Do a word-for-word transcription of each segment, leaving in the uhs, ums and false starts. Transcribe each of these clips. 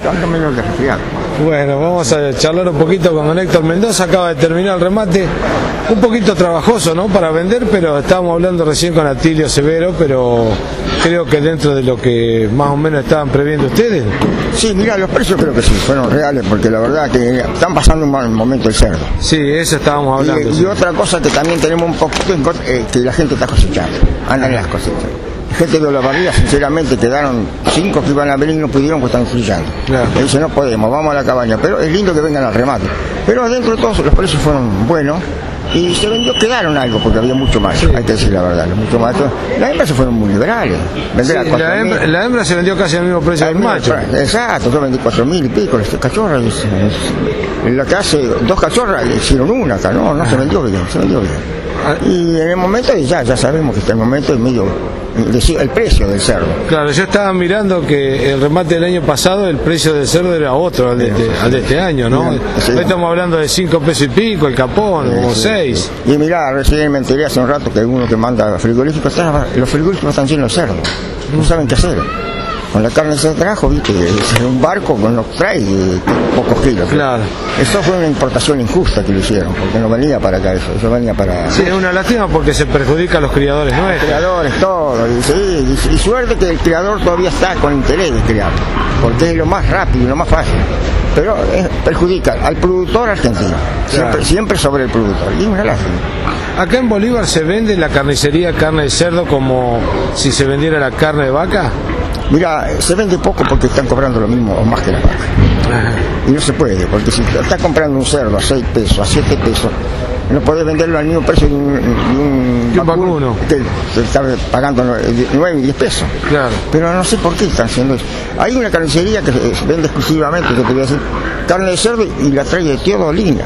ando medio de resfriado. Bueno, vamos a charlar un poquito con don Héctor Mendoza, acaba de terminar el remate, un poquito trabajoso, ¿no?, para vender, pero estábamos hablando recién con Atilio Severo, pero creo que dentro de lo que más o menos estaban previendo ustedes. Sí, mira, los precios creo que sí, fueron reales, porque la verdad que están pasando un mal momento el cerdo. Sí, eso estábamos hablando. Y, sí. y otra cosa que también tenemos un poquito en contra, eh, que la gente está cosechando, andan en las cosechas. Gente de la barriga, sinceramente, quedaron cinco que iban a venir y no pudieron porque están fluyendo. Claro. Le dicen, no podemos, vamos a la cabaña. Pero es lindo que vengan al remate. Pero dentro de todos los precios fueron buenos y se vendió, quedaron algo porque había mucho más, sí. Hay que decir la verdad, mucho más. Las hembras se fueron muy liberales. Sí, la, hembra, la hembra se vendió casi al mismo precio del macho. Exacto, yo vendí cuatro mil y pico, las cachorras. En la que hace dos cachorras le hicieron una acá, no, no ah. se vendió bien, se vendió bien. Y en el momento ya, ya sabemos que está el momento es medio el precio del cerdo. Claro, yo estaba mirando que el remate del año pasado el precio del cerdo era otro al de, este, al de este año, ¿no? Sí. Hoy estamos hablando de cinco pesos y pico, el capón, sí, o sí, seis. Sí. Y mirá, recién me enteré hace un rato que uno que manda frigoríficos, los frigoríficos están llenos de cerdo, no saben qué hacer. Con la carne se trajo, viste, es un barco con los trae eh, pocos kilos. Claro. Eso fue una importación injusta que lo hicieron, porque no venía para acá eso, eso venía para... Sí, es una lástima porque se perjudica a los criadores nuestros. Los criadores, todo, y, sí, y, y suerte que el criador todavía está con interés de criar, porque es lo más rápido y lo más fácil. Pero es, perjudica al productor argentino, siempre, claro. siempre sobre el productor, y es una lástima. ¿Acá en Bolívar se vende en la carnicería carne de cerdo como si se vendiera la carne de vaca? Mira, se vende poco porque están cobrando lo mismo o más que la vaca. Ajá. Y no se puede, porque si estás comprando un cerdo a seis pesos, a siete pesos, no podés venderlo al mismo precio de un, de un, un vacuno que te está pagando nueve y diez pesos. Claro. Pero no sé por qué están haciendo eso. Hay una carnicería que se vende exclusivamente, que te voy a decir, carne de cerdo y la trae de Teodolina.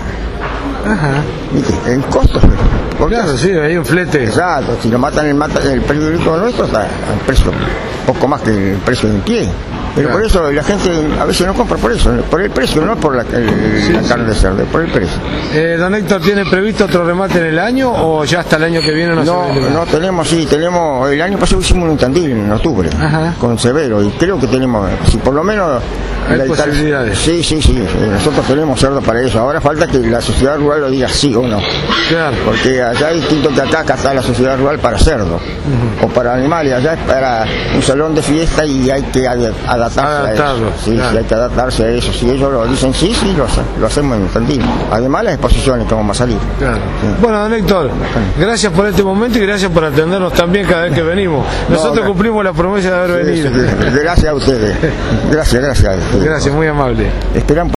Ajá. ¿Viste? En costos. Claro, sí, hay un flete. Exacto, si lo matan el, mata, el periódico nuestro está al precio, poco más que el precio de un pie. Pero claro. Por eso la gente a veces no compra por eso, por el precio, no por la, el, sí, la carne sí. de cerdo, por el precio. Eh, don Héctor, ¿tiene previsto otro remate en el año o ya hasta el año que viene no, no se vende? No, tenemos, sí, tenemos, el año pasado hicimos un Tandil en octubre, ajá, con Severo, y creo que tenemos, si por lo menos... Hay la posibilidades. Sí, sí, sí, nosotros tenemos cerdo para eso, ahora falta que la sociedad rural lo diga sí o no. Claro. Porque allá es distinto que acá, acá está la sociedad rural para cerdo, uh-huh, o para animales, allá es para un salón de fiesta y hay que ad- adaptarse Adaptarlo, a eso. Sí, claro. sí, hay que adaptarse a eso. Si ellos lo dicen sí, sí, lo, lo hacemos en Tandil. Además las exposiciones que vamos a salir. Claro. Sí. Bueno, don Héctor, gracias por este momento y gracias por atendernos también cada vez que venimos. Nosotros no, cumplimos la promesa de haber sí, venido. Sí, gracias a ustedes. Gracias, gracias. Gracias, muy amable. Esperamos